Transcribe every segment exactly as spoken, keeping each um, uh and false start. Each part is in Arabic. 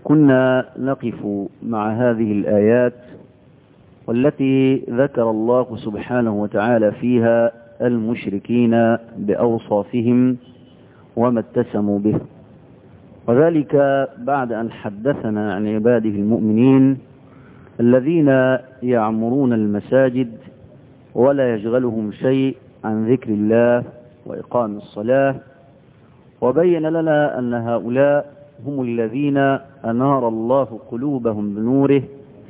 كنا نقف مع هذه الآيات والتي ذكر الله سبحانه وتعالى فيها المشركين بأوصافهم وما اتسموا به، وذلك بعد أن حدثنا عن عباده المؤمنين الذين يعمرون المساجد ولا يشغلهم شيء عن ذكر الله وإقام الصلاة، وبين لنا أن هؤلاء هم الذين أنار الله قلوبهم بنوره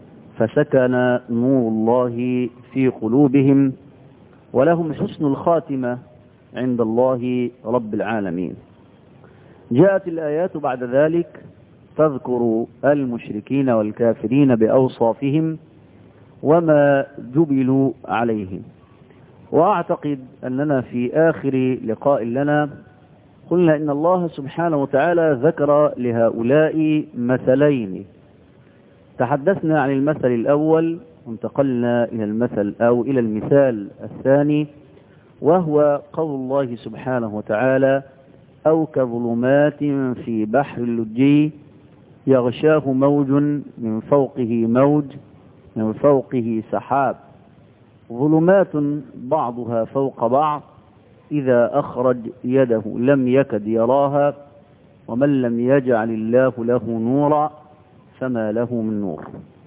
فسكن نور الله في قلوبهم ولهم حسن الخاتمة عند الله رب العالمين. جاءت الآيات بعد ذلك تذكر المشركين والكافرين بأوصافهم وما جبلوا عليه. وأعتقد أننا في آخر لقاء لنا قلنا إن الله سبحانه وتعالى ذكر لهؤلاء مثلين، تحدثنا عن المثل الأول وانتقلنا إلى المثل أو إلى المثال الثاني، وهو قول الله سبحانه وتعالى: أو كظلمات في بحر اللجي يغشاه موج من فوقه موج من فوقه سحاب ظلمات بعضها فوق بعض إذا أخرج يده لم يكد يراها ومن لم يجعل الله له نورا فما له من نور.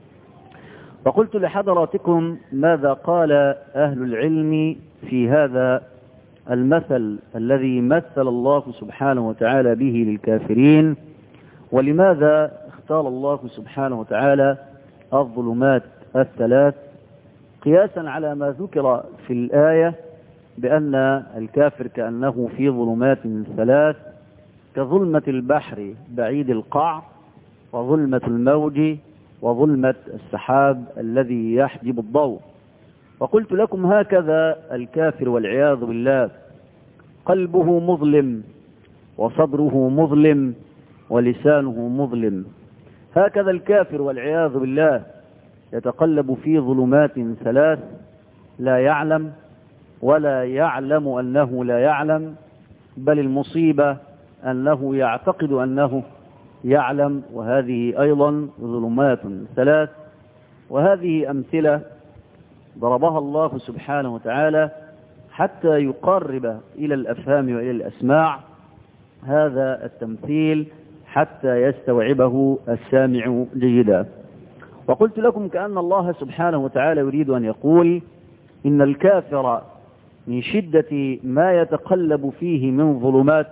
وقلت لحضراتكم ماذا قال أهل العلم في هذا المثل الذي مثل الله سبحانه وتعالى به للكافرين، ولماذا اختار الله سبحانه وتعالى الظلمات الثلاث قياسا على ما ذكر في الآية بأن الكافر كأنه في ظلمات ثلاث كظلمة البحر بعيد القاع وظلمة الموج وظلمة السحاب الذي يحجب الضوء. وقلت لكم هكذا الكافر والعياذ بالله قلبه مظلم وصدره مظلم ولسانه مظلم، هكذا الكافر والعياذ بالله يتقلب في ظلمات ثلاث لا يعلم ولا يعلم أنه لا يعلم، بل المصيبة أنه يعتقد أنه يعلم، وهذه أيضا ظلمات ثلاث. وهذه أمثلة ضربها الله سبحانه وتعالى حتى يقرب إلى الأفهام وإلى الأسماع هذا التمثيل حتى يستوعبه السامع جيدا. وقلت لكم كأن الله سبحانه وتعالى يريد أن يقول إن الكافر من شدة ما يتقلب فيه من ظلمات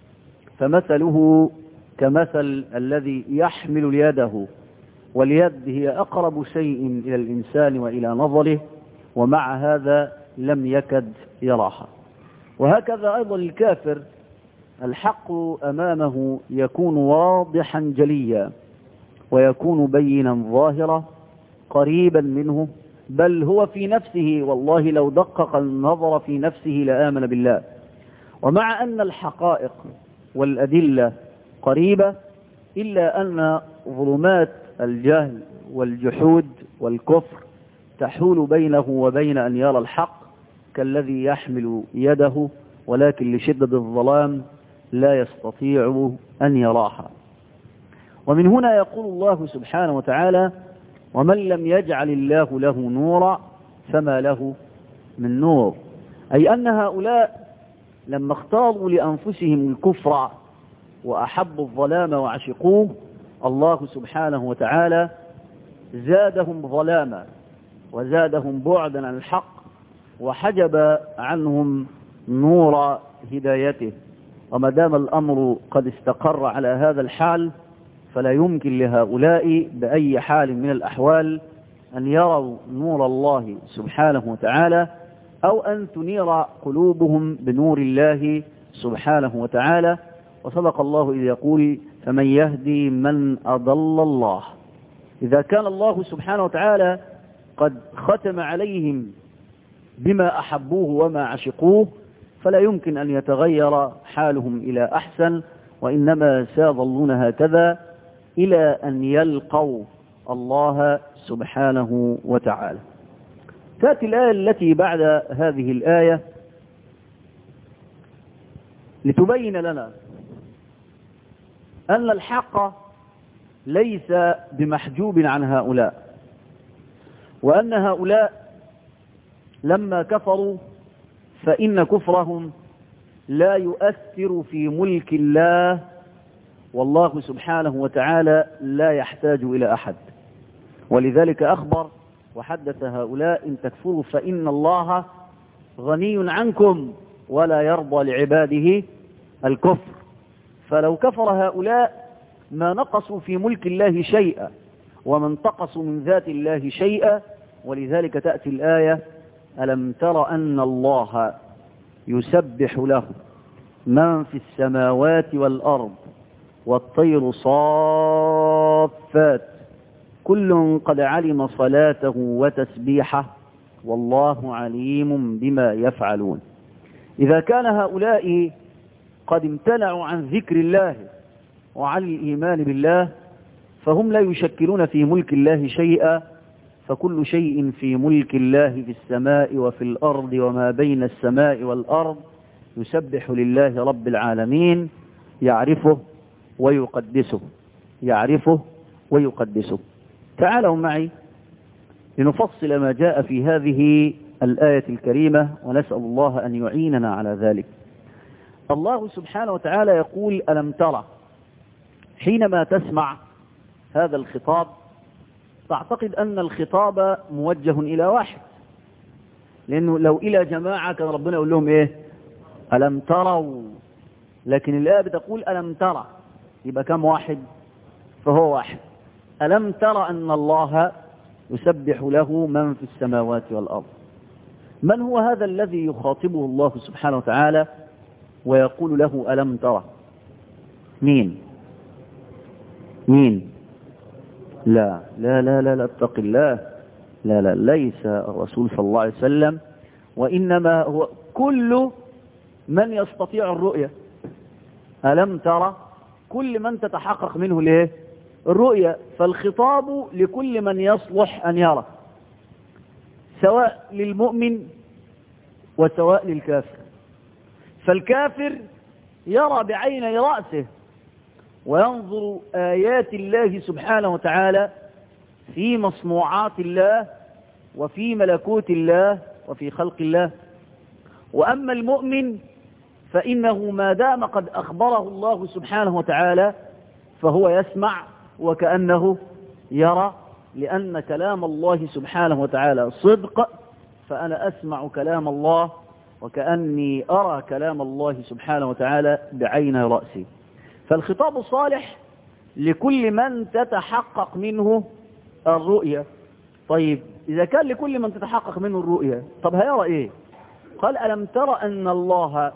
فمثله كمثل الذي يحمل يده، واليد هي أقرب شيء إلى الإنسان وإلى نظره، ومع هذا لم يكد يراها. وهكذا أيضا الكافر الحق أمامه يكون واضحا جليا ويكون بينا ظاهرا قريبا منه، بل هو في نفسه والله لو دقق النظر في نفسه لآمن بالله. ومع أن الحقائق والأدلة قريبة إلا أن ظلمات الجهل والجحود والكفر تحول بينه وبين أن يرى الحق كالذي يحمل يده ولكن لشدة الظلام لا يستطيع أن يراها. ومن هنا يقول الله سبحانه وتعالى: ومن لم يجعل الله له نورا فما له من نور، أي أن هؤلاء لما اختاروا لأنفسهم الكفر وأحبوا الظلام وعشقوه الله سبحانه وتعالى زادهم ظلاما وزادهم بعدا عن الحق وحجب عنهم نور هدايته. وما دام الأمر قد استقر على هذا الحال فلا يمكن لهؤلاء بأي حال من الأحوال أن يروا نور الله سبحانه وتعالى أو أن تنير قلوبهم بنور الله سبحانه وتعالى. وصدق الله إذ يقول: فمن يهدي من أضل الله. إذا كان الله سبحانه وتعالى قد ختم عليهم بما أحبوه وما عشقوه فلا يمكن أن يتغير حالهم إلى أحسن، وإنما سيظلون هكذا إلى أن يلقوا الله سبحانه وتعالى. تأتي الآية التي بعد هذه الآية لتبين لنا أن الحق ليس بمحجوب عن هؤلاء، وأن هؤلاء لما كفروا فإن كفرهم لا يؤثر في ملك الله، والله سبحانه وتعالى لا يحتاج إلى أحد. ولذلك أخبر وحدث هؤلاء إن تكفروا فإن الله غني عنكم ولا يرضى لعباده الكفر. فلو كفر هؤلاء ما نقصوا في ملك الله شيئا وما انتقصوا من ذات الله شيئا. ولذلك تأتي الآية: ألم تر أن الله يسبح له من في السماوات والأرض والطير صافات كل قد علم صلاته وتسبيحه والله عليم بما يفعلون. إذا كان هؤلاء قد امتنعوا عن ذكر الله وعن الإيمان بالله فهم لا يشكلون في ملك الله شيئا، فكل شيء في ملك الله في السماء وفي الأرض وما بين السماء والأرض يسبح لله رب العالمين، يعرفه ويقدسه، يعرفه ويقدسه. تعالوا معي لنفصل ما جاء في هذه الآية الكريمة، ونسأل الله أن يعيننا على ذلك. الله سبحانه وتعالى يقول: ألم ترى. حينما تسمع هذا الخطاب تعتقد أن الخطاب موجه إلى واحد، لأنه لو إلى جماعة كان ربنا يقول لهم إيه؟ ألم تروا. لكن الآية بتقول ألم ترى، يبقى كم واحد؟ فهو واحد. ألم ترى أن الله يسبح له من في السماوات والأرض. من هو هذا الذي يخاطبه الله سبحانه وتعالى ويقول له ألم ترى؟ مين؟ مين؟ لا لا لا لا, لا اتق الله، لا لا ليس الرسول صلى الله عليه وسلم، وإنما هو كل من يستطيع الرؤية. ألم ترى كل من تتحقق منه ليه الرؤية، فالخطاب لكل من يصلح أن يرى، سواء للمؤمن وسواء للكافر. فالكافر يرى بعيني رأسه وينظر آيات الله سبحانه وتعالى في مصنوعات الله وفي ملكوت الله وفي خلق الله. وأما المؤمن فإنه ما دام قد أخبره الله سبحانه وتعالى فهو يسمع وكأنه يرى، لأن كلام الله سبحانه وتعالى صدق، فأنا أسمع كلام الله وكأني أرى كلام الله سبحانه وتعالى بعين رأسي. فالخطاب صالح لكل من تتحقق منه الرؤية. طيب إذا كان لكل من تتحقق منه الرؤية، طب هيرى إيه؟ قال: ألم ترى أن الله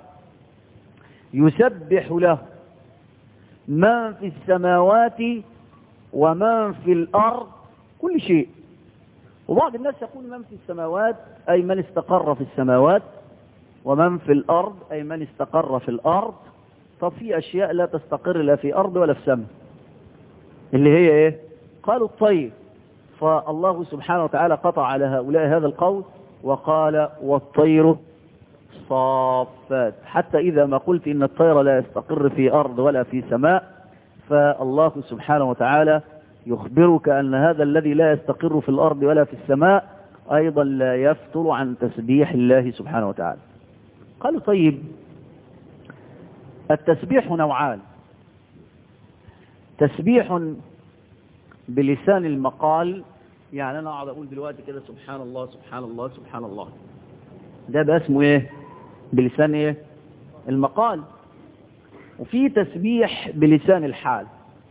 يسبح له من في السماوات ومن في الأرض كل شيء. وبعض الناس يقول من في السماوات أي من استقر في السماوات، ومن في الأرض أي من استقر في الأرض. طب في أشياء لا تستقر لا في أرض ولا في سماء، اللي هي إيه؟ قالوا الطير. فالله سبحانه وتعالى قطع على هؤلاء هذا القول وقال: والطير صافات. حتى إذا ما قلت إن الطير لا يستقر في أرض ولا في سماء، فالله سبحانه وتعالى يخبرك أن هذا الذي لا يستقر في الأرض ولا في السماء أيضا لا يفتر عن تسبيح الله سبحانه وتعالى. قالوا: طيب التسبيح نوعان: تسبيح بلسان المقال، يعني أنا أقعد أقول دلوقتي كده سبحان الله سبحان الله سبحان الله، ده بقى اسمه إيه؟ بلسان إيه؟ المقال. وفي تسبيح بلسان الحال.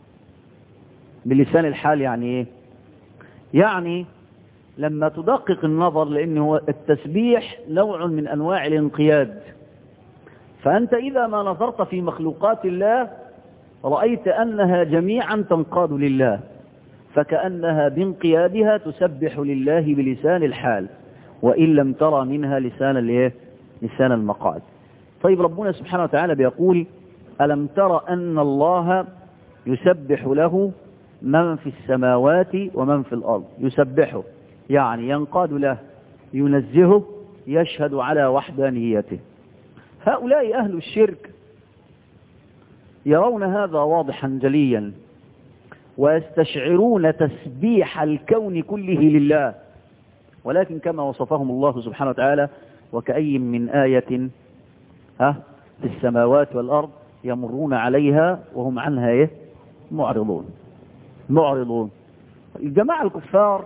بلسان الحال يعني إيه؟ يعني لما تدقق النظر، لأن هو التسبيح نوع من أنواع الانقياد. فأنت إذا ما نظرت في مخلوقات الله رأيت أنها جميعا تنقاد لله، فكأنها بانقيادها تسبح لله بلسان الحال، وإن لم ترى منها لسان الايه؟ لسان المقال. طيب ربنا سبحانه وتعالى بيقول: ألم ترى أن الله يسبح له من في السماوات ومن في الأرض. يسبحه يعني ينقاد له، ينزهه، يشهد على وحدانيته. هؤلاء أهل الشرك يرون هذا واضحا جليا، ويستشعرون تسبيح الكون كله لله، ولكن كما وصفهم الله سبحانه وتعالى: وكأي من آية ها في السماوات والأرض يمرون عليها وهم عنها إيه؟ معرضون معرضون. الجماعة الكفار،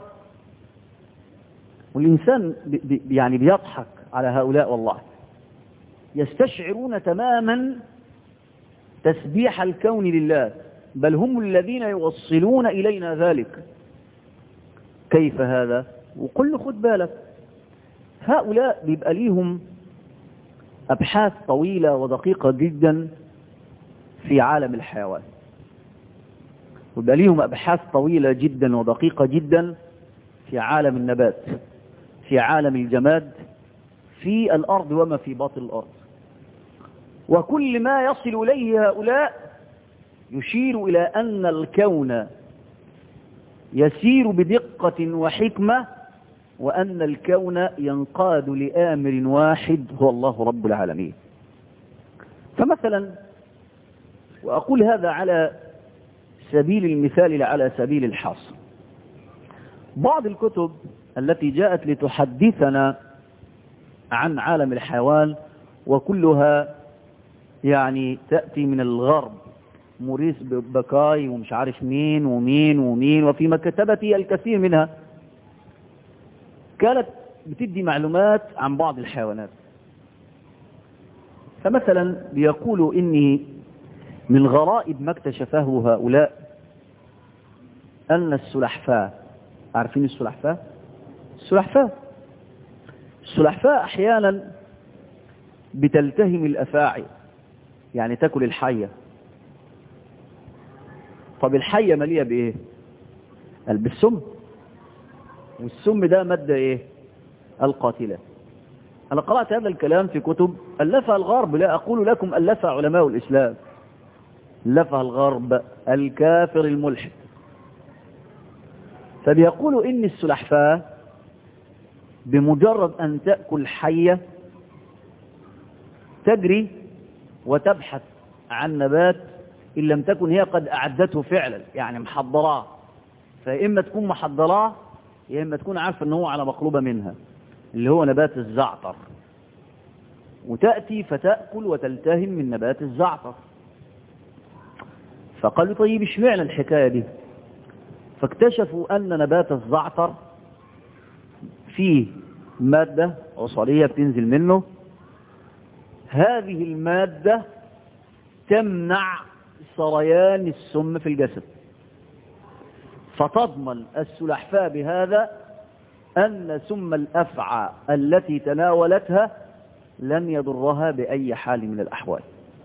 والإنسان بي بي يعني بيضحك على هؤلاء والله، يستشعرون تماما تسبيح الكون لله، بل هم الذين يوصلون إلينا ذلك. كيف هذا؟ وقل خد بالك، هؤلاء بيبقى ليهم أبحاث طويلة ودقيقة جدا في عالم الحيوان، ويبقى ليهم أبحاث طويلة جدا ودقيقة جدا في عالم النبات، في عالم الجماد، في الأرض وما في باطن الأرض. وكل ما يصل إليه هؤلاء يشير إلى أن الكون يسير بدقة وحكمة، وأن الكون ينقاد لآمر واحد هو الله رب العالمين. فمثلا، وأقول هذا على سبيل المثال لا على سبيل الحصر، بعض الكتب التي جاءت لتحدثنا عن عالم الحيوان وكلها يعني تأتي من الغرب، موريس بكاي ومش عارف مين ومين ومين، وفي مكتبتي الكثير منها كانت بتدي معلومات عن بعض الحيوانات. فمثلا بيقولوا إني من غرائب ما اكتشفه هؤلاء أن السلحفاة، عارفين السلحفاة؟ السلحفاة السلحفاة أحيانا بتلتهم الأفاعي، يعني تأكل الحية. طب الحية مليئة بإيه؟ قال بالسم، والسم ده مادة إيه؟ القاتلة. أنا قرأت هذا الكلام في كتب ألفها الغرب، لا أقول لكم ألفها علماء الإسلام، ألفها الغرب الكافر الملحد. فبيقولوا إن السلحفاة بمجرد أن تأكل حية تجري وتبحث عن نبات إن لم تكن هي قد أعدته فعلا، يعني محضراه، فإما تكون محضراه يا إما تكون عارفة أنه على مقلوبة منها، اللي هو نبات الزعتر، وتأتي فتأكل وتلتهم من نبات الزعتر. فقالوا طيب اشمعنى الحكاية دي؟ فاكتشفوا أن نبات الزعتر فيه مادة عصارية بتنزل منه، هذه المادة تمنع سريان السم في الجسد، فتضمن السلحفاة بهذا أن سم الأفعى التي تناولتها لن يضرها بأي حال من الأحوال.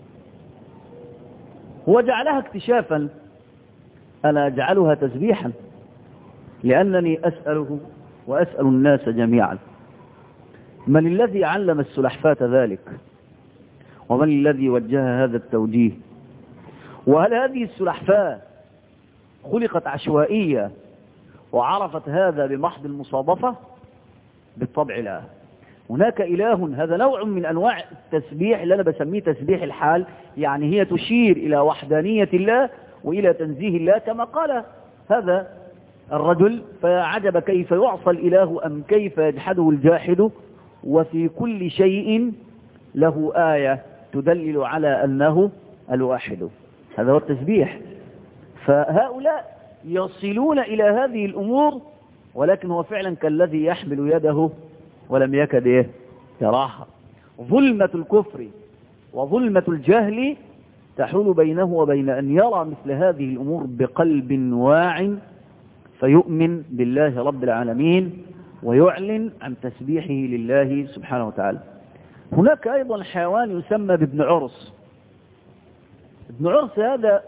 وجعلها اكتشافا، أنا أجعلها تسبيحا، لأنني أسأله وأسأل الناس جميعا: من الذي علم السلحفاة ذلك؟ ومن الذي وجه هذا التوجيه؟ وهل هذه السلحفاة خلقت عشوائية وعرفت هذا بمحض المصادفة؟ بالطبع لا. هناك إله، هذا نوع من أنواع التسبيح اللي أنا بسميه تسبيح الحال، يعني هي تشير إلى وحدانية الله وإلى تنزيه الله، كما قال هذا الرجل: فعجب كيف يعصى الإله أم كيف يجحده الجاحد، وفي كل شيء له آية تدلل على أنه الواحد. هذا هو التسبيح. فهؤلاء يصلون إلى هذه الأمور، ولكن هو فعلا كالذي يحمل يده ولم يكد إيه يراها. ظلمة الكفر وظلمة الجهل تحول بينه وبين أن يرى مثل هذه الأمور بقلب واع فيؤمن بالله رب العالمين ويعلن عن تسبيحه لله سبحانه وتعالى. هناك أيضا حيوان يسمى بابن عرس. ابن عرس هذا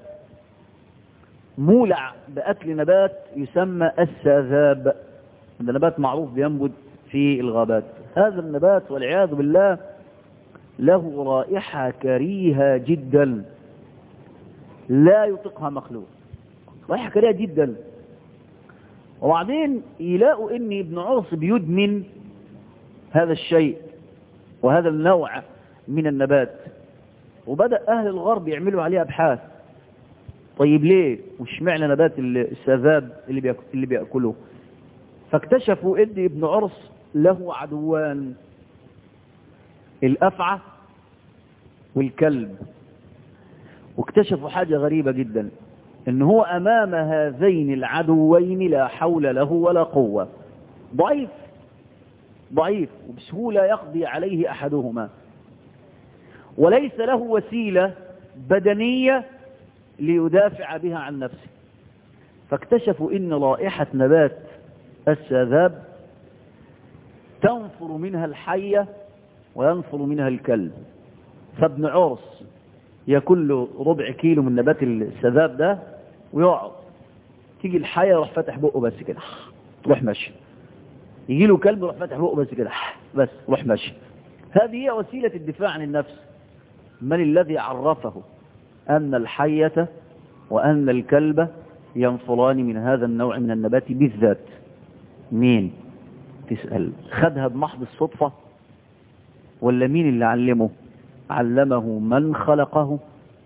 مولع بأكل نبات يسمى الساذاب، هذا نبات معروف بينبت في الغابات. هذا النبات والعياذ بالله له رائحة كريهة جدا لا يطيقها مخلوق، رائحة كريهة جدا. وبعدين يلاقوا ان ابن عرس بيدمن هذا الشيء وهذا النوع من النبات، وبدأ أهل الغرب يعملوا عليه أبحاث. طيب ليه؟ وش معنى نبات السذاب اللي بيأكل اللي بيأكله؟ فاكتشفوا ان ابن عرس له عدوان، الأفعى والكلب. واكتشفوا حاجة غريبة جدا، ان هو امام هذين العدوين لا حول له ولا قوة، ضعيف ضعيف وبسهولة يقضي عليه احدهما، وليس له وسيلة بدنية ليدافع بها عن نفسه. فاكتشفوا ان رائحة نبات السذاب تنفر منها الحية وينفر منها الكلب. فابن عرس ياكل له ربع كيلو من نبات السذاب ده ويقعد، تيجي الحية يروح فاتح بقه بس كده تروح ماشي، يجي له كلب يروح فاتح بقه بس كده بس تروح ماشي. هذه هي وسيلة الدفاع عن النفس. من الذي عرفه أن الحية وأن الكلب ينفران من هذا النوع من النبات بالذات؟ مين؟ تسأل. خدها بمحض الصدفة ولا مين اللي علمه؟ علمه من خلقه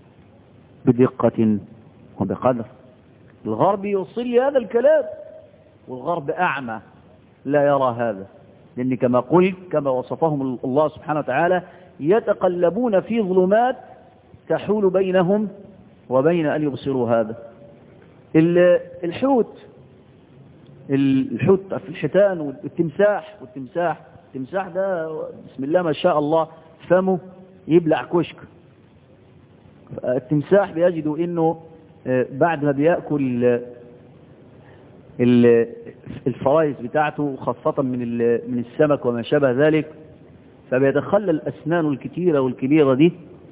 بدقة وبقدر. الغرب يوصل لي هذا الكلام، والغرب أعمى لا يرى هذا، لأن كما قلت كما وصفهم الله سبحانه وتعالى يتقلبون في ظلمات تحول بينهم وبين أن يبصروا هذا. الحوت الحوت في الحيتان والتمساح والتمساح التمساح ده بسم الله ما شاء الله فمه يبلع كشك. التمساح بيجدوا انه بعد ما بيأكل الفرايس بتاعته خاصة من من السمك وما شابه ذلك، فبيتخلل أسنانه الكتيرة والكبيرة دي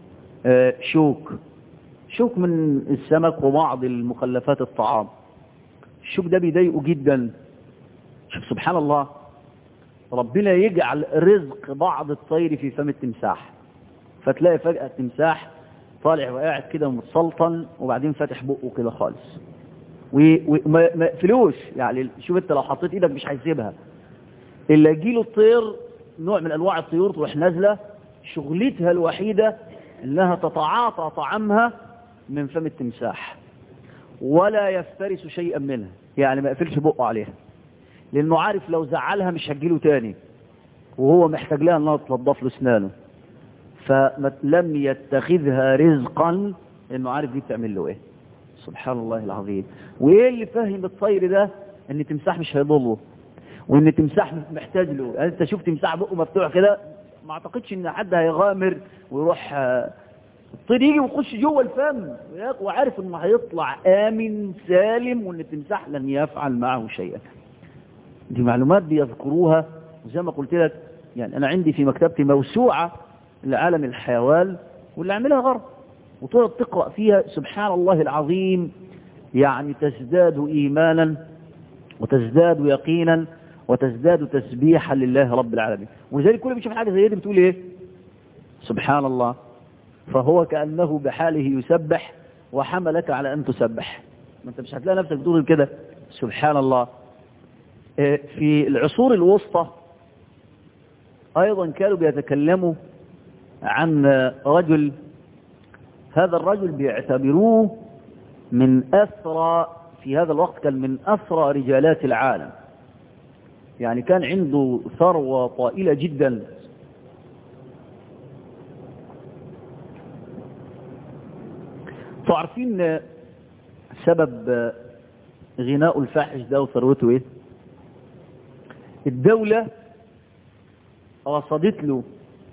شوك شوك من السمك وبعض المخلفات الطعام. الشوك ده بيضايقه جدا. شوف سبحان الله، ربنا يجعل رزق بعض الطير في فم التمساح، فتلاقي فجأة التمساح طالع وقاعد كده متسلطن وبعدين فاتح بقه كده خالص وما يقفلوش. يعني شوف انت لو حطيت ايدك مش هيسيبها الا يجيله الطير، نوع من انواع الطيور تروح نازله شغلتها الوحيده انها تتعاطى طعامها من فم التمساح ولا يفترس شيئا منها، يعني ما يقفلش بقه عليها، لانه عارف لو زعلها مش هتجيله تاني وهو محتاج لها انها تنظف له اسنانه. فلم يتخذها رزقا انه عارف دي بتعمل له ايه. سبحان الله العظيم. وايه اللي فهم الطير ده ان التمساح مش هيضره وان التمساح محتاج له؟ يعني انت شفت تمساح بقه مفتوح كده، ما اعتقدش ان حد هيغامر ويروح الطير يجي ويخش جوه الفم وعارف انه هيطلع امن سالم وان التمساح لن يفعل معه شيئا. دي معلومات بيذكروها، وزي ما قلت لك يعني انا عندي في مكتبتي موسوعه لعالم الحيوان واللي عملها غرب، وتقعد تقرأ فيها سبحان الله العظيم، يعني تزداد إيمانا وتزداد يقينا وتزداد تسبيحا لله رب العالمين. ولذلك كل بيشوف حاجة زي دي بتقول ايه؟ سبحان الله. فهو كأنه بحاله يسبح وحملك على أن تسبح. ما انت مش هتلاقي نفسك تقول كده سبحان الله. في العصور الوسطى أيضا كانوا بيتكلموا عن رجل، هذا الرجل بيعتبروه من أثرى في هذا الوقت، كان من أثرى رجالات العالم، يعني كان عنده ثروة طائلة جدا. تعرفين سبب غناء الفاحش ده وثروته ايه؟ الدولة رصدت له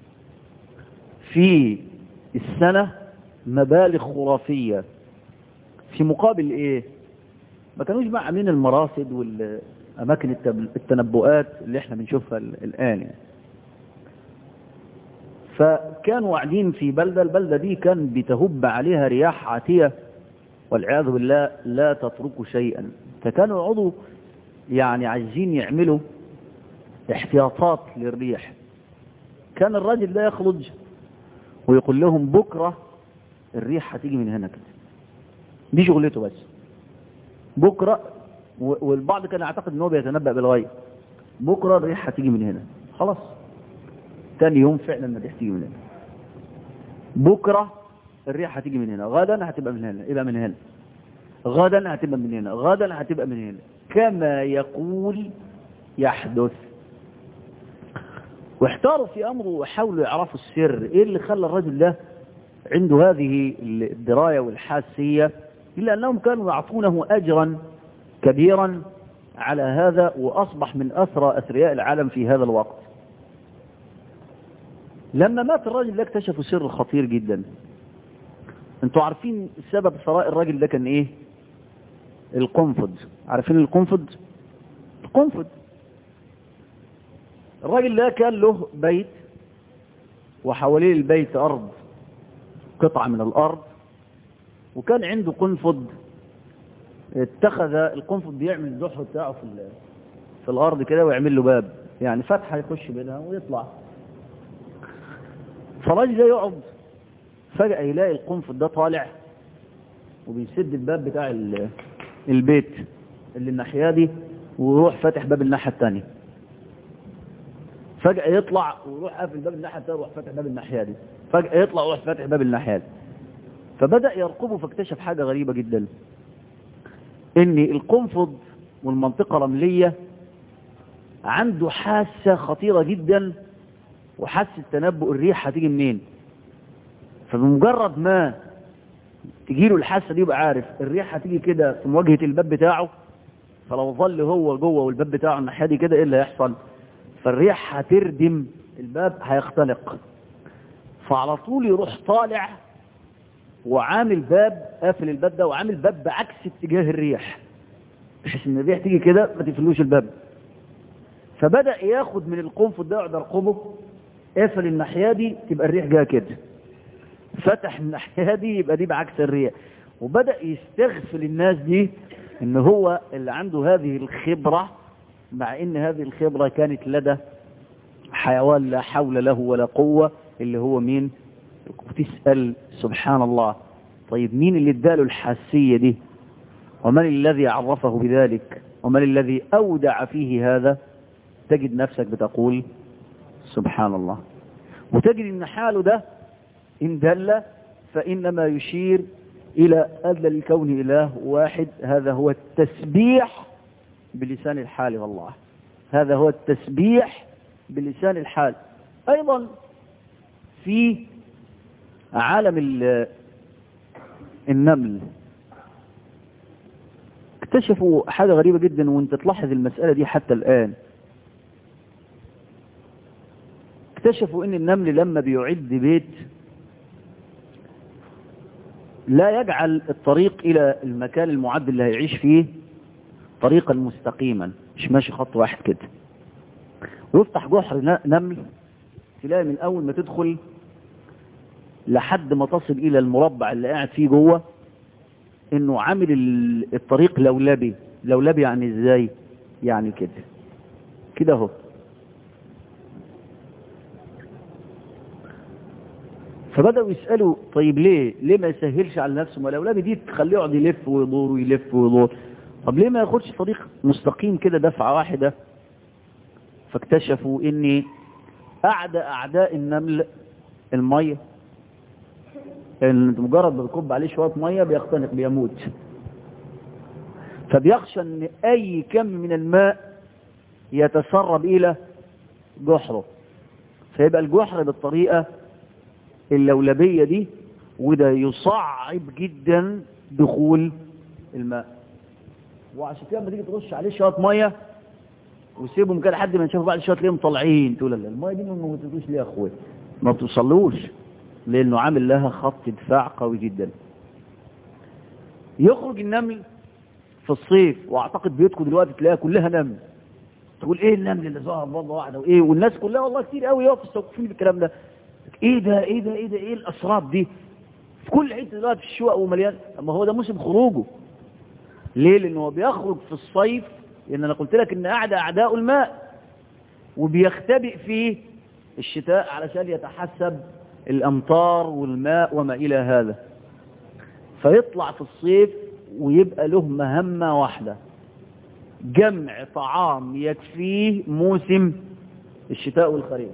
في السنة مبالغ خرافية، في مقابل ايه؟ ما كانوش بقى عاملين المراصد والاماكن التنبؤات اللي احنا بنشوفها الان يعني. فكانوا قاعدين في بلدة، البلدة دي كان بتهب عليها رياح عاتية والعياذ بالله لا تترك شيئا، فكانوا يقعدوا يعني عايزين يعملوا احتياطات للريح. كان الراجل ده يخرج ويقول لهم بكرة الريح هتيجي من هنا كده، دي شغلته بس بكرة. والبعض كان يعتقد ان هو بيتنبأ بالغيب، بكرة الريح هتيجي من هنا، خلاص تاني يوم فعلا الريح تيجي من هنا، بكرة الريح هتيجي من هنا، غدا هتبقى من هنا، يبقى من هنا. غدا هتبقى من هنا، غدا هتبقى من هنا، كما يقول يحدث. واحتاروا في أمره وحاولوا يعرفوا السر، إيه اللي خلى الرجل ده عنده هذه الدراية والحاسية، إلا أنهم كانوا يعطونه أجرا كبيرا على هذا، وأصبح من أثرى أثرياء العالم في هذا الوقت. لما مات الرجل ده اكتشفوا سر خطير جدا. انتوا عارفين سبب ثراء الرجل ده كان ايه؟ القنفذ. عارفين القنفذ؟ القنفذ الراجل ده كان له بيت، وحواليه البيت أرض، قطعة من الأرض، وكان عنده قنفذ. اتخذ القنفذ بيعمل الجحر بتاعه في في الأرض كده، ويعمل له باب، يعني فتحة يخش بينها ويطلع. فالراجل ده يقعد فجأة يلاقي القنفذ ده طالع وبيسد الباب بتاع البيت اللي الناحية دي، ويروح فاتح باب الناحية التانية. فجأة يطلع ويروح قافل باب الناحية التانية ويروح فاتح باب الناحية دي. فجأة يطلع ويروح فاتح باب الناحية دي. فبدأ يرقبه، فاكتشف حاجة غريبة جدا، ان القنفذ والمنطقة رملية عنده حاسة خطيرة جدا، وحاسة تنبؤ الريح هتيجي منين. فبمجرد ما تجيله الحاسة دي يبقى عارف الريح هتيجي كده في مواجهة الباب بتاعه. فلو ظل هو جوه والباب بتاعه الناحية دي كده، ايه اللي هيحصل؟ فالريح هتردم الباب، هيختنق. فعلى طول يروح طالع وعامل باب، قافل الباب ده وعامل باب بعكس اتجاه الريح، بحيث ان الريح تيجي كده ما تقفلوش الباب. فبدأ ياخد من القنفذ ده يقعد يرقبه، قفل الناحية دي تبقى الريح جايه كده، فتح الناحية دي يبقى دي بعكس الريح. وبدأ يستغفل الناس دي ان هو اللي عنده هذه الخبرة، مع ان هذه الخبرة كانت لدى حيوان لا حول له ولا قوة، اللي هو مين؟ تسأل سبحان الله، طيب مين اللي اداله الحاسية دي؟ ومن الذي عرفه بذلك؟ ومن الذي أودع فيه هذا؟ تجد نفسك بتقول سبحان الله، وتجد ان حاله ده إن دل فإنما يشير إلى أدل الكون إله واحد. هذا هو التسبيح بلسان الحال، والله هذا هو التسبيح بلسان الحال. أيضا في عالم النمل اكتشفوا حاجة غريبة جدا، وانت تلاحظ المسألة دي حتى الآن. اكتشفوا ان النمل لما بيعد بيت لا يجعل الطريق إلى المكان المعد اللي هيعيش فيه طريقا مستقيما، مش ماشي خط واحد كده. ويفتح جحر نمل، تلاقي من أول ما تدخل لحد ما تصل إلى المربع اللي قاعد فيه جوه إنه عامل الطريق لولبي. لولبي يعني إزاي؟ يعني كده كده اهو. فبدأوا يسألوا طيب ليه ليه ما يسهلش على نفسه؟ ما لولبي دي تخليه يقعد يلف ويدور ويلف ويدور، طب ليه ما ياخدش طريق مستقيم كده دفعة واحدة؟ فاكتشفوا ان اعدى اعداء النمل المية، ان مجرد ما بيكب عليه شوية مية بيختنق بيموت. فبيخشى ان اي كم من الماء يتسرب الى جحره، فيبقى الجحر بالطريقة اللولبية دي، وده يصعب جدا دخول الماء. وعشان كده لما تيجي ترش عليه شويه ميه وسيبهم كده لحد ما نشوف بعد شويه تلاقيهم طالعين، تقول لا الميه دي ما بتوصلوش ليه يا اخويا؟ ما بتوصلوش لانه عامل لها خط دفاع قوي جدا. يخرج النمل في الصيف، واعتقد بيوتكم دلوقتي تلاقيها كلها نمل، تقول ايه النمل اللي ظهر مره واحده وايه، والناس كلها والله كتير قوي يقفوا يستوقفون بالكلام ده، ايه ده ايه ده ايه ده ايه الاسراب دي في كل حته دلوقتي في الشقق ومليان. اما هو ده موسم خروجه. ليه؟ لانه هو بيخرج في الصيف، لان انا قلت لك ان اعدى اعداء الماء، وبيختبئ فيه الشتاء علشان يتحسب الامطار والماء وما الى هذا. فيطلع في الصيف ويبقى له مهمه واحده، جمع طعام يكفيه موسم الشتاء والخريف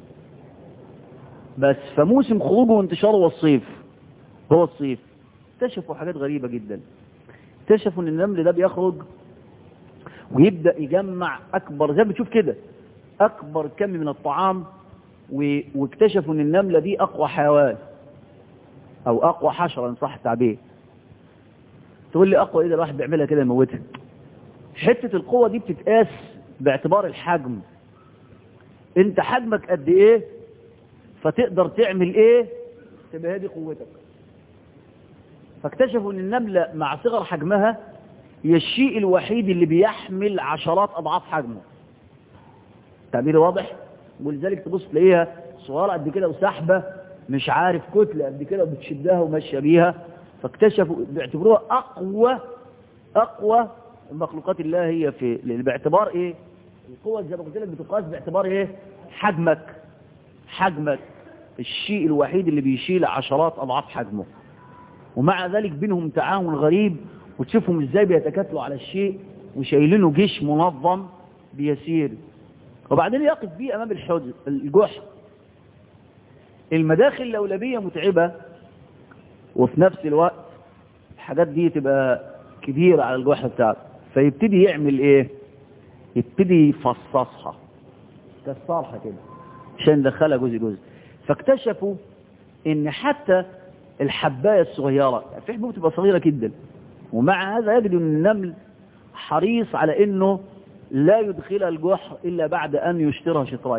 بس. فموسم خروجه وانتشاره هو الصيف، هو الصيف. اكتشفوا حاجات غريبة جدا، اكتشفوا ان النمل ده بيخرج ويبدأ يجمع اكبر، زي ما بتشوف كده، اكبر كم من الطعام، واكتشفوا ان النملة دي اقوى حيوان او اقوى حشرة ان صح التعبير. تقول لي اقوى ايه؟ ده الواحد بيعملها كده يموتها. حتة القوة دي بتتقاس باعتبار الحجم. انت حجمك قد ايه فتقدر تعمل ايه، تبقى هذه قوتك. فاكتشفوا ان النملة مع صغر حجمها هي الشيء الوحيد اللي بيحمل عشرات اضعاف حجمه. تعبير واضح؟ ولذلك تبص تلاقيها صغيرة قد كده وسحبة مش عارف كتلة قد كده وبتشدها وماشيه بيها. فاكتشفوا بيعتبروها اقوى اقوى مخلوقات الله هي في، لان باعتبار ايه القوة زي ما قلت لك بتقاس باعتبار ايه حجمك. حجمك الشيء الوحيد اللي بيشيل عشرات اضعاف حجمه، ومع ذلك بينهم تعاون غريب، وتشوفهم ازاي بيتكاتلوا على الشيء وشايلينه جيش منظم بيسير. وبعدين يقف بيه امام الحوض الجحر. المداخل اللولبية متعبة، وفي نفس الوقت الحاجات دي تبقى كبيرة على الجحر بتاعته. فيبتدي يعمل ايه؟ يبتدي يفصصها كالصالحة كده عشان يدخلها جزء جزء. فاكتشفوا ان حتى الحباية الصغيرة، في حبوب تبقى صغيرة جدا، ومع هذا يجد ان النمل حريص على انه لا يدخلها الجحر الا بعد ان يشترها شطرين.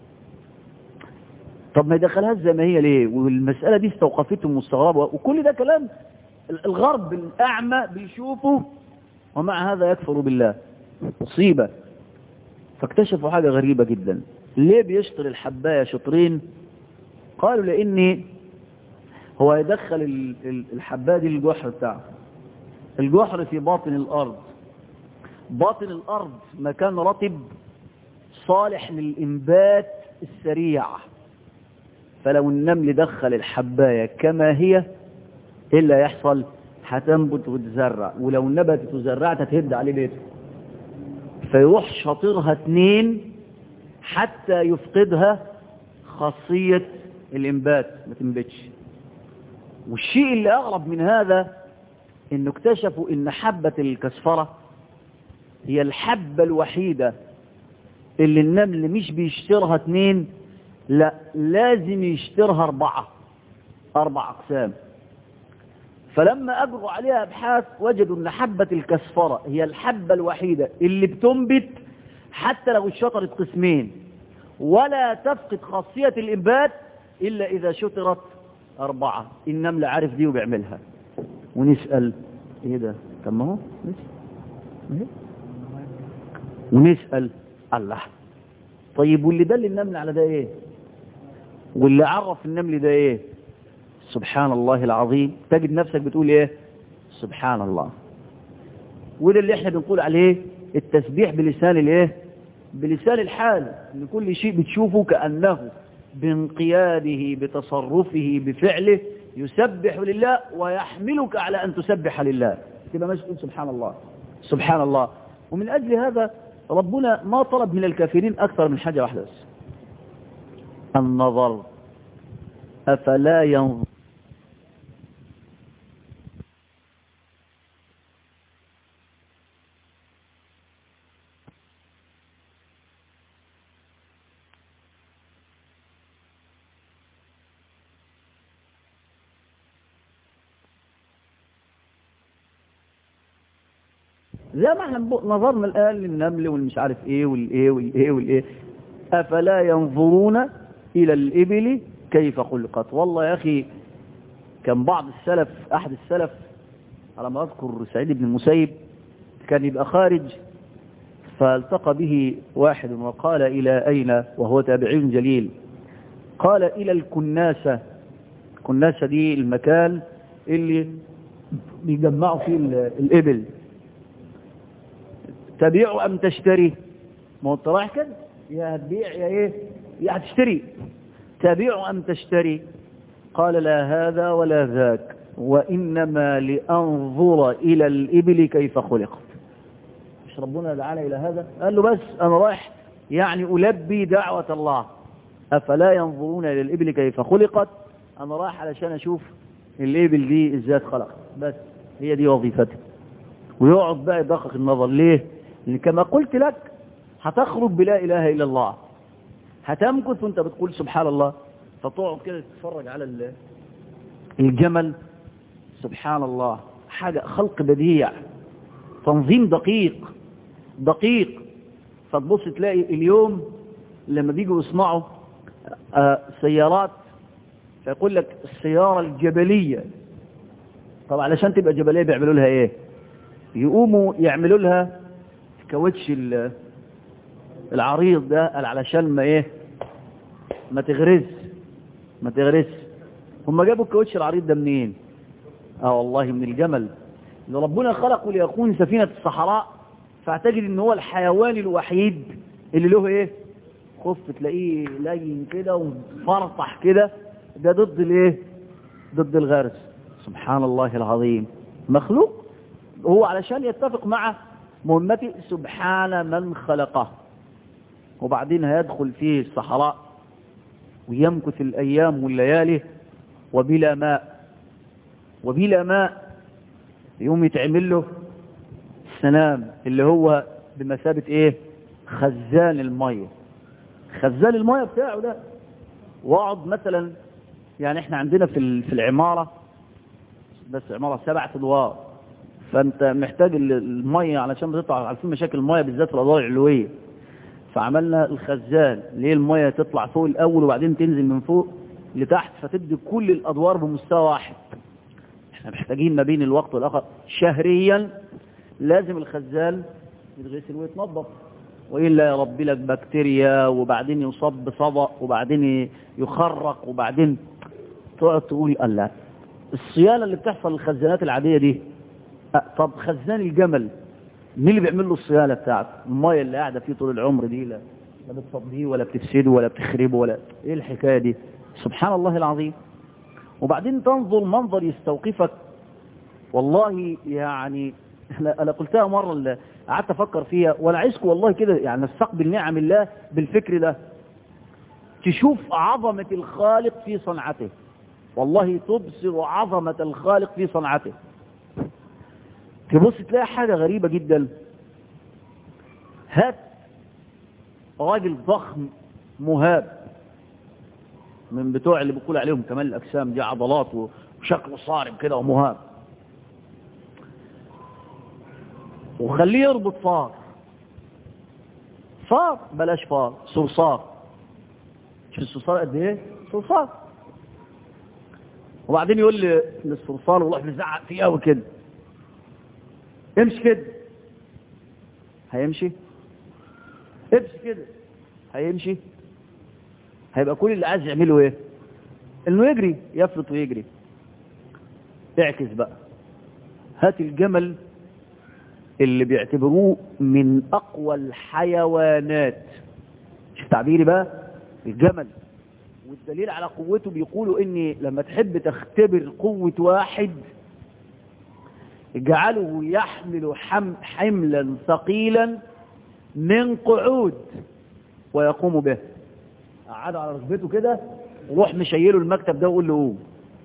طب ما يدخلها زي ما هي ليه؟ والمسألة دي استوقفتهم مستغربة، وكل ده كلام الغرب الأعمى بيشوفه، ومع هذا يكفر بالله. مصيبة. فاكتشفوا حاجة غريبة جدا. ليه بيشتر الحباية شطرين؟ قالوا لأن هو يدخل الحباية دي للجحر بتاعه. الجحر في باطن الأرض. باطن الأرض مكان رطب صالح للإنبات السريع. فلو النمل دخل الحباية كما هي إلا يحصل هتنبت وتزرع، ولو نبتت وزرعت هتهد عليه بيته. فيروح شاطرها اتنين حتى يفقدها خاصية الإنبات، ما تنبتش. والشيء اللي أغرب من هذا إنه اكتشفوا إن حبة الكسفرة هي الحبة الوحيدة اللي النمل مش بيشترها اتنين، لا لازم يشترها أربعة أربع أقسام. فلما أجروا عليها أبحاث وجدوا أن حبة الكسفرة هي الحبة الوحيدة اللي بتنبت حتى لو اشترت قسمين، ولا تفقد خاصية الإنبات إلا إذا شطرت أربعة. النمل عارف دي وبيعملها. ونسأل إيه ده؟ طب ما هو نسأل ونسأل الله، طيب واللي دل النمل على ده إيه؟ واللي عرف النمل ده إيه؟ سبحان الله العظيم. تجد نفسك بتقول ايه؟ سبحان الله. وده اللي احنا بنقول عليه التسبيح بلسان الايه؟ بلسان الحال. ان كل شيء بتشوفه كأنه بانقياده بتصرفه بفعله يسبح لله ويحملك على ان تسبح لله. تبقى ماشي تقول سبحان الله سبحان الله. ومن اجل هذا ربنا ما طلب من الكافرين اكثر من حاجة واحدة بس: النظر. افلا ينظر زي ما احنا نظرنا الآن للنمل والمش عارف ايه والايه والايه والايه. افلا ينظرون الى الابل كيف خلقت. والله يا اخي كان بعض السلف، احد السلف على ما اذكر سعيد بن المسيب، كان يبقى خارج فالتقى به واحد وقال الى اين، وهو تابعي جليل. قال الى الكناسة. الكناسة دي المكان اللي بيجمعوا فيه الابل. تبيع ام تشتري؟ ما هو انت رايح كده يا هتبيع يا ايه يا هتشتري. تبيع ام تشتري؟ قال لا هذا ولا ذاك، وانما لانظر الى الابل كيف خلقت. مش ربنا دعانا الى هذا؟ قال له بس انا رايح يعني البي دعوة الله. افلا ينظرون الى الابل كيف خلقت، انا رايح علشان اشوف الابل دي ازاي خلقت، بس هي دي وظيفتها. ويقعد بقى يدقق النظر. ليه؟ لأن كما قلت لك هتخرج بلا إله إلا الله، هتمكث وانت بتقول سبحان الله، فتقعد كده تتفرج على الجمل. سبحان الله، حاجة خلق بديع، تنظيم دقيق دقيق. فتبص تلاقي اليوم لما بيجوا يصنعوا آه سيارات، فيقول لك السيارة الجبلية. طبعا علشان تبقى جبلية بيعملوا لها ايه؟ يقوموا يعملوا لها كاوتش العريض ده علشان ما ايه ما تغرز ما تغرز هم جابوا الكاوتش العريض ده منين؟ اه والله من الجمل اللي ربنا خلقه ليكون سفينة الصحراء. فاعتقد ان هو الحيوان الوحيد اللي له ايه خف، تلاقيه لين كده وفرطح كده، ده ضد الايه ضد الغرز. سبحان الله العظيم، مخلوق هو علشان يتفق مع مهمته. سبحان من خلقه. وبعدين هيدخل فيه الصحراء ويمكث الأيام والليالي وبلا ماء وبلا ماء. يوم يتعمل له السنام اللي هو بمثابة ايه خزان المية، خزان المية بتاعه ده. واقعد مثلا يعني احنا عندنا في في العمارة بس عمارة سبعة ادوار، فانت محتاج المية علشان بتطلع. عارفين مشاكل المية بالذات في الادوار العلوية، فعملنا الخزان ليه المية تطلع فوق الاول وبعدين تنزل من فوق لتحت، فتدي كل الادوار بمستوى واحد. احنا محتاجين ما بين الوقت والاخر شهريا لازم الخزان يتغسل ويتنظف، وإلا يا رب لك بكتيريا وبعدين يصاب بصدأ وبعدين يخرق وبعدين تقعد تقول الله. الصيانة اللي بتحصل للخزانات العادية دي، طب خزان الجمل مين اللي بيعمل له الصيانة بتاعته؟ المية اللي قاعدة فيه طول العمر دي لا لا بتصديه ولا بتفسده ولا بتخربه ولا ايه الحكاية دي؟ سبحان الله العظيم. وبعدين تنظر منظر يستوقفك والله. يعني انا قلتها مرة اللي قعدت افكر فيها، وانا عايزكم والله كده يعني نستقبل نعم الله بالفكر ده. تشوف عظمة الخالق في صنعته، والله تبصر عظمة الخالق في صنعته. تبص تلاقي حاجة غريبة جدا. هات راجل ضخم مهاب من بتوع اللي بيقول عليهم كمال الأجسام دي، عضلات وشكله صارم كده ومهاب، وخليه يربط فار فار بلاش فار صرصار. شوف الصرصار قد ايه؟ صرصار. وبعدين يقول لي للصرصار والله بنزعق فيه قوي كده، امشي كده هيمشي، امشي كده هيمشي. هيبقى كل اللي عايز يعمله ايه؟ انه يجري، يفلت ويجري. اعكس بقى، هات الجمل اللي بيعتبروه من اقوى الحيوانات، شوف تعبيري بقى، الجمل، والدليل على قوته بيقولوا ان لما تحب تختبر قوة واحد اجعله يحمل حم حملا ثقيلا من قعود ويقوم به. قعد على ركبته كده وروح مشيله المكتب ده وقول له قوم.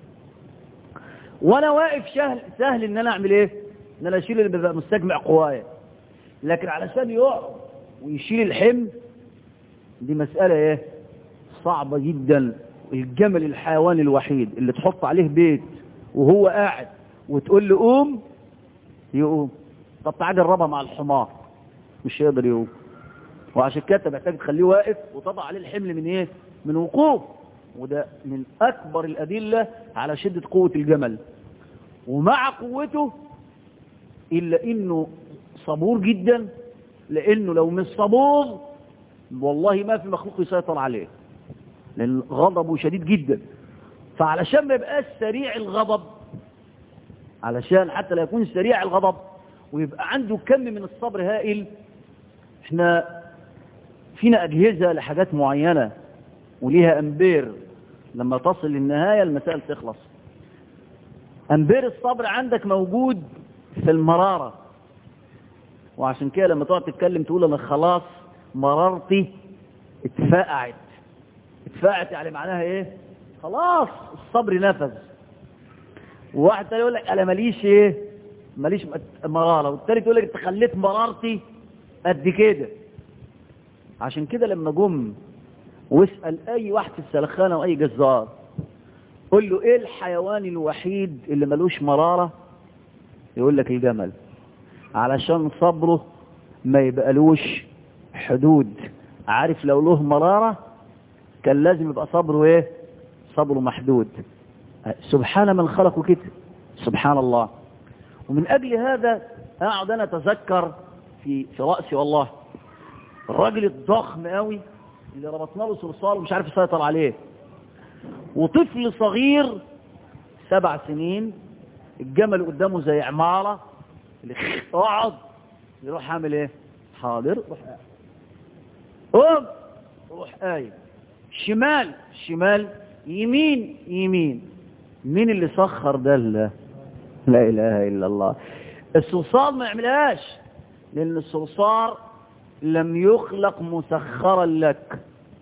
وانا واقف سهل سهل ان انا اعمل ايه؟ ان انا اشيل اللي بيبقى مستجمع قوايا، لكن علشان يقعد ويشيل الحمل دي مسألة ايه؟ صعبة جدا. الجمل الحيوان الوحيد اللي تحط عليه بيت وهو قاعد وتقول له قوم يقوم. طب تعال جربها مع الحمار، مش هيقدر يقوم. وعشان كده محتاج تخليه واقف وتضع عليه الحمل من ايه؟ من وقوف. وده من اكبر الادله على شده قوه الجمل. ومع قوته الا انه صبور جدا، لانه لو مش صبور والله ما في مخلوق يسيطر عليه، لان غضبه شديد جدا. فعلشان ما يبقاش سريع الغضب، علشان حتى لا يكون سريع الغضب ويبقى عنده كم من الصبر هائل، احنا فينا اجهزة لحاجات معينة وليها امبير، لما تصل للنهاية المسائل تخلص. امبير الصبر عندك موجود في المرارة، وعشان كده لما تقعد تتكلم تقول انا خلاص مرارتي اتفقعت. اتفقعت يعني معناها ايه؟ خلاص الصبر نفذ. وواحد تاني يقول لك انا ماليش ايه؟ ماليش مرارة، والتالت يقول لك انت خليت مرارتي قد كده. عشان كده لما جم واسأل اي واحد في السلخانة واي جزار قل له ايه الحيوان الوحيد اللي ملوش مرارة، يقول لك الجمل، علشان صبره ما يبقالوش حدود. عارف لو له مرارة كان لازم يبقى صبره ايه؟ صبره محدود. سبحان من خلقه كده، سبحان الله. ومن اجل هذا اقعد انا اتذكر في في راسي والله الراجل الضخم قوي اللي ربطنا له صرصار ومش عارف يسيطر عليه، وطفل صغير سبع سنين الجمل قدامه زي عماره، اللي اقعد يروح عامل ايه؟ حاضر، روح قايم، قوم، روح قايم، شمال شمال، يمين يمين. مين اللي سخر ده؟ لا لا اله الا الله. الصرصار ما يعملهاش، لان الصرصار لم يخلق مسخرا لك،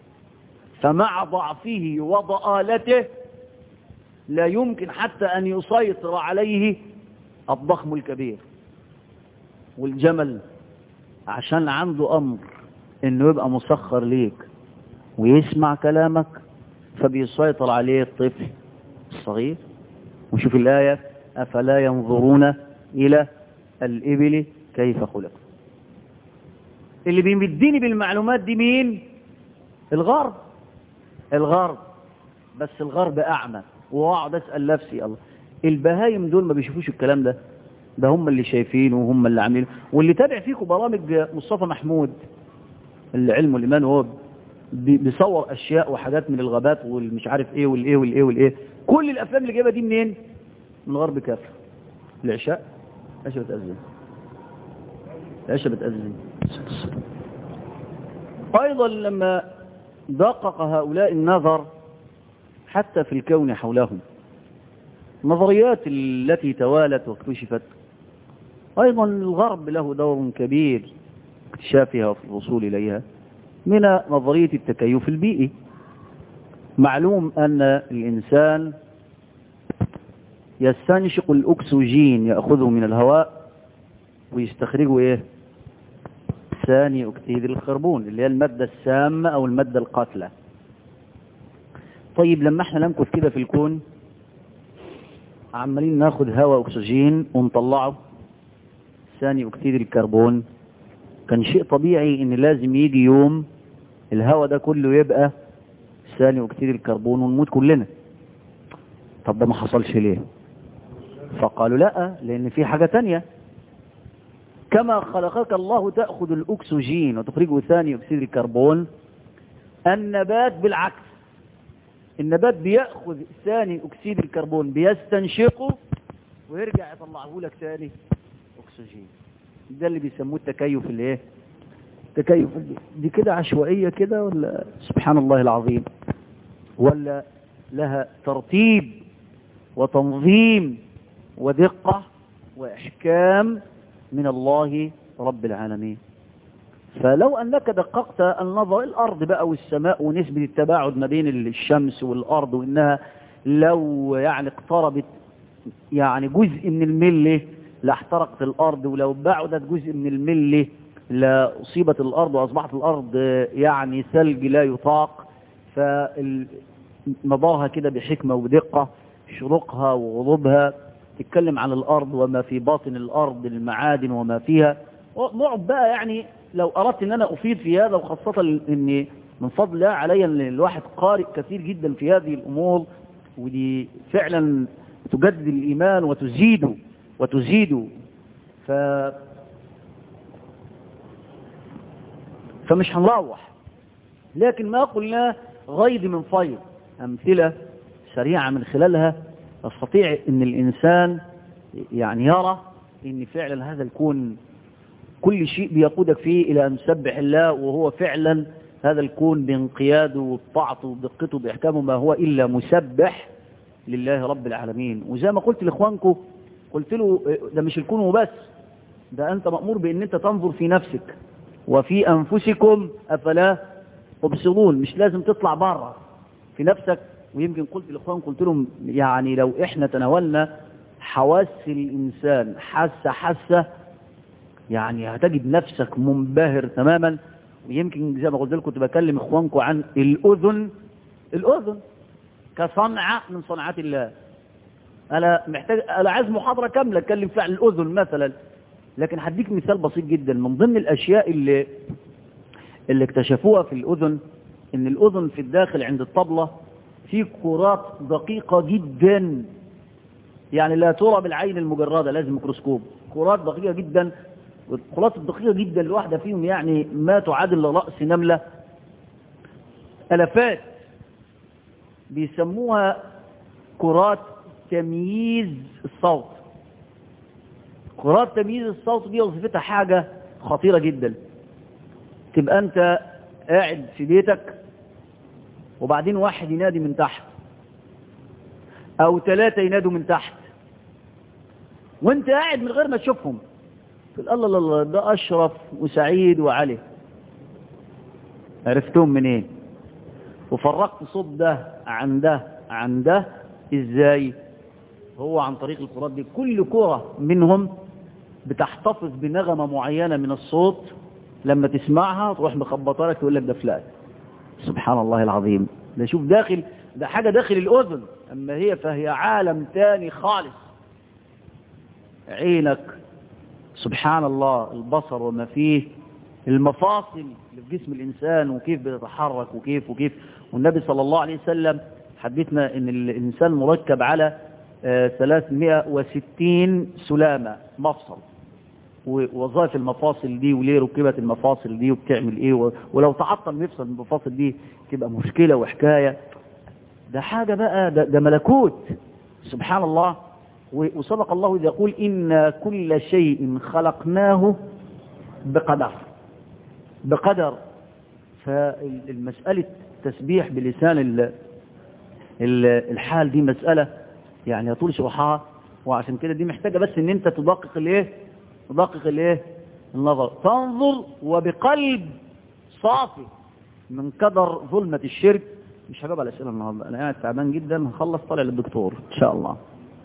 فمع ضعفه وضآلته لا يمكن حتى ان يسيطر عليه الضخم الكبير. والجمل عشان عنده امر انه يبقى مسخر ليك ويسمع كلامك فبيسيطر عليه الطفل الصغير. وشوف الآية أفلا ينظرون إلى الإبل كيف خلق. اللي بيمديني بالمعلومات دي مين؟ الغرب. الغرب بس الغرب أعمى. وأقعد أسأل نفسي الله، البهايم دول ما بيشوفوش الكلام ده؟ ده هم اللي شايفينه وهم اللي عاملينه. واللي تابع فيكم برامج مصطفى محمود العلم والإيمان وهو بيصور أشياء وحاجات من الغابات والمش عارف إيه والإيه والإيه والإيه، كل الأفلام اللي جايبها دي منين؟ من غرب كافر. العشاء العشاء بتأذن، العشاء بتأذن. أيضا لما دقق هؤلاء النظر حتى في الكون حولهم، النظريات التي توالت واكتشفت، أيضا الغرب له دور كبير اكتشافها وفي الوصول إليها، من نظرية التكيف البيئي. معلوم أن الإنسان يستنشق الأكسجين يأخذه من الهواء ويستخرجه إيه؟ ثاني أكسيد الكربون اللي هي المادة السامة أو المادة القاتلة. طيب لما احنا نمكث كده في الكون عمالين ناخد هواء أكسجين ونطلعه ثاني أكسيد الكربون، كان شيء طبيعي ان لازم يجي يوم الهواء ده كله يبقى ثاني أكسيد الكربون ونموت كلنا. طب ده ما حصلش ليه؟ فقالوا لا، لأن في حاجة تانية. كما خلقك الله تأخذ الأكسجين وتخرجه ثاني أكسيد الكربون، النبات بالعكس، النبات بيأخذ ثاني أكسيد الكربون بيستنشقه ويرجع يطلعه لك ثاني أكسجين. ده اللي بيسموه التكيف الايه؟ تكيف. دي كده عشوائية كده ولا سبحان الله العظيم؟ ولا لها ترتيب وتنظيم ودقة وإحكام من الله رب العالمين. فلو أنك دققت النظر الأرض بقى والسماء ونسبة التباعد ما بين الشمس والأرض، وإنها لو يعني اقتربت يعني جزء من الملي لاحترقت الأرض، ولو بعدت جزء من الملي لأصيبت الأرض وأصبحت الأرض يعني ثلج لا يطاق. فنظرها كده بحكمة ودقة، شروقها وغروبها، تتكلم عن الأرض وما في باطن الأرض، المعادن وما فيها. نقعد بقى يعني لو أردت أن أنا أفيد في هذا، وخاصة أن من فضل الله علي أن الواحد قارئ كثير جدا في هذه الأمور، ودي فعلا تجدد الإيمان وتزيده وتزيده. ف... فمش هنروح، لكن ما قلنا غيض من فيض. أمثلة سريعة من خلالها يستطيع أن الإنسان يعني يرى أن فعلا هذا الكون كل شيء بيقودك فيه إلى أن تسبح الله، وهو فعلا هذا الكون بانقياده وبطاعته وبدقته بإحكامه ما هو إلا مسبح لله رب العالمين. وزي ما قلت لإخوانكم، قلت له ده مش الكون وبس، ده أنت مأمور بأن أنت تنظر في نفسك وفي أنفسكم أفلا تبصرون. مش لازم تطلع بره في نفسك. ويمكن قلت لإخوان، قلت لهم يعني لو إحنا تناولنا حواس الإنسان حاسة حاسة، يعني هتجد نفسك منبهر تماما. ويمكن زي ما قلت لكم كنت بكلم إخوانكم عن الأذن. الأذن كصنعة من صنعات الله. أنا محتاج، أنا عايز محاضرة كاملة أتكلم فيها عن الأذن مثلا، لكن هديك مثال بسيط جدا. من ضمن الأشياء اللي اللي اكتشفوها في الأذن، إن الأذن في الداخل عند الطبلة في كرات دقيقة جدا، يعني لا ترى بالعين المجردة، لازم ميكروسكوب. كرات دقيقة جدا، الكرات الدقيقة جدا الواحدة فيهم يعني ما تعادل رأس نملة، ألفات. بيسموها كرات تمييز الصوت. كرات تمييز الصوت دي وظيفتها حاجة خطيرة جدا. تبقى أنت قاعد في بيتك وبعدين واحد ينادي من تحت أو ثلاثة ينادوا من تحت، وانت قاعد من غير ما تشوفهم، تقول الله الله الله ده أشرف وسعيد وعلي. عرفتهم منين؟ وفرقت صوت ده عن ده عن ده ازاي؟ هو عن طريق الكرات دي. كل كرة منهم بتحتفظ بنغمة معينة من الصوت، لما تسمعها تروح مخبطة لك تقول لك ده فلان. سبحان الله العظيم. ده شوف داخل، ده حاجة داخل الأذن، أما هي فهي عالم تاني خالص. عينك سبحان الله، البصر وما فيه، المفاصل اللي في جسم الإنسان وكيف بتتحرك وكيف وكيف. والنبي صلى الله عليه وسلم حدثنا ان الإنسان مركب على ثلاثمائة وستين سلامة مفصل، ووظائف المفاصل دي وليه ركبت المفاصل دي وبتعمل ايه، ولو تعطل مفصل المفاصل دي تبقى مشكلة وحكاية. ده حاجة بقى، ده, ده ملكوت سبحان الله. وصدق الله إذا يقول إن كل شيء خلقناه بقدر. بقدر. فالمسألة تسبيح بلسان الحال دي مسألة يعني يطول شرحها، وعشان كده دي محتاجة بس ان انت تدقق الايه تدقق الايه النظر، تنظر وبقلب صافي من قدر ظلمة الشرك. مش هجاوب على الأسئلة النهارده، انا قاعد تعبان جدا، هخلص طالع للدكتور ان شاء الله.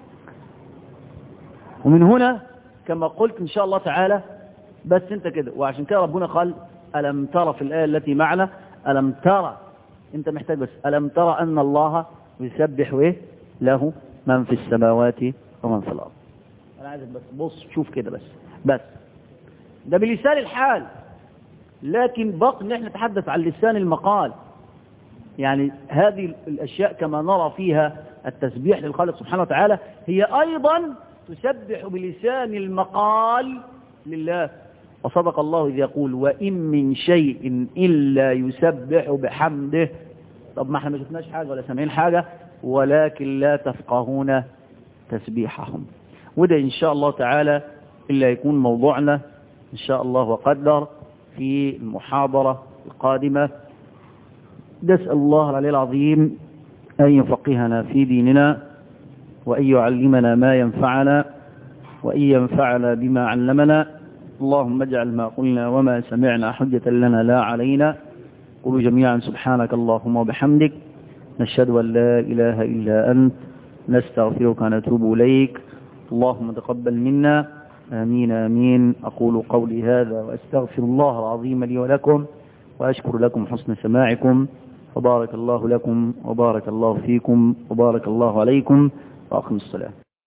ومن هنا كما قلت ان شاء الله تعالى بس انت كده. وعشان كده ربنا قال ألم ترى في الآية التي معنا، ألم ترى، انت محتاج بس ألم ترى أن الله يسبح ايه له من في السماوات ومن في الأرض. أنا عايزك بس بص شوف كده بس بس ده بلسان الحال، لكن بقى ان احنا نتحدث عن لسان المقال. يعني هذه الأشياء كما نرى فيها التسبيح للخالق سبحانه وتعالى، هي أيضا تسبح بلسان المقال لله. وصدق الله إذ يقول وإن من شيء إلا يسبح بحمده. طب ما احنا ما شفناش حاجة ولا سامعين حاجة، ولكن لا تفقهون تسبيحهم. وده إن شاء الله تعالى إلا يكون موضوعنا إن شاء الله وقدر في المحاضرة القادمة. نسأل الله العلي العظيم أن يفقهنا في ديننا، وأن يعلمنا ما ينفعنا، وأن ينفعنا بما علمنا. اللهم اجعل ما قلنا وما سمعنا حجة لنا لا علينا. قولوا جميعا سبحانك اللهم وبحمدك، نشهد أن لا إله إلا أنت، نستغفرك ونتوب إليك. اللهم تقبل منا، آمين آمين. أقول قولي هذا وأستغفر الله العظيم لي ولكم، وأشكر لكم حسن سماعكم، وبارك الله لكم وبارك الله فيكم وبارك الله عليكم، وأقم الصلاة.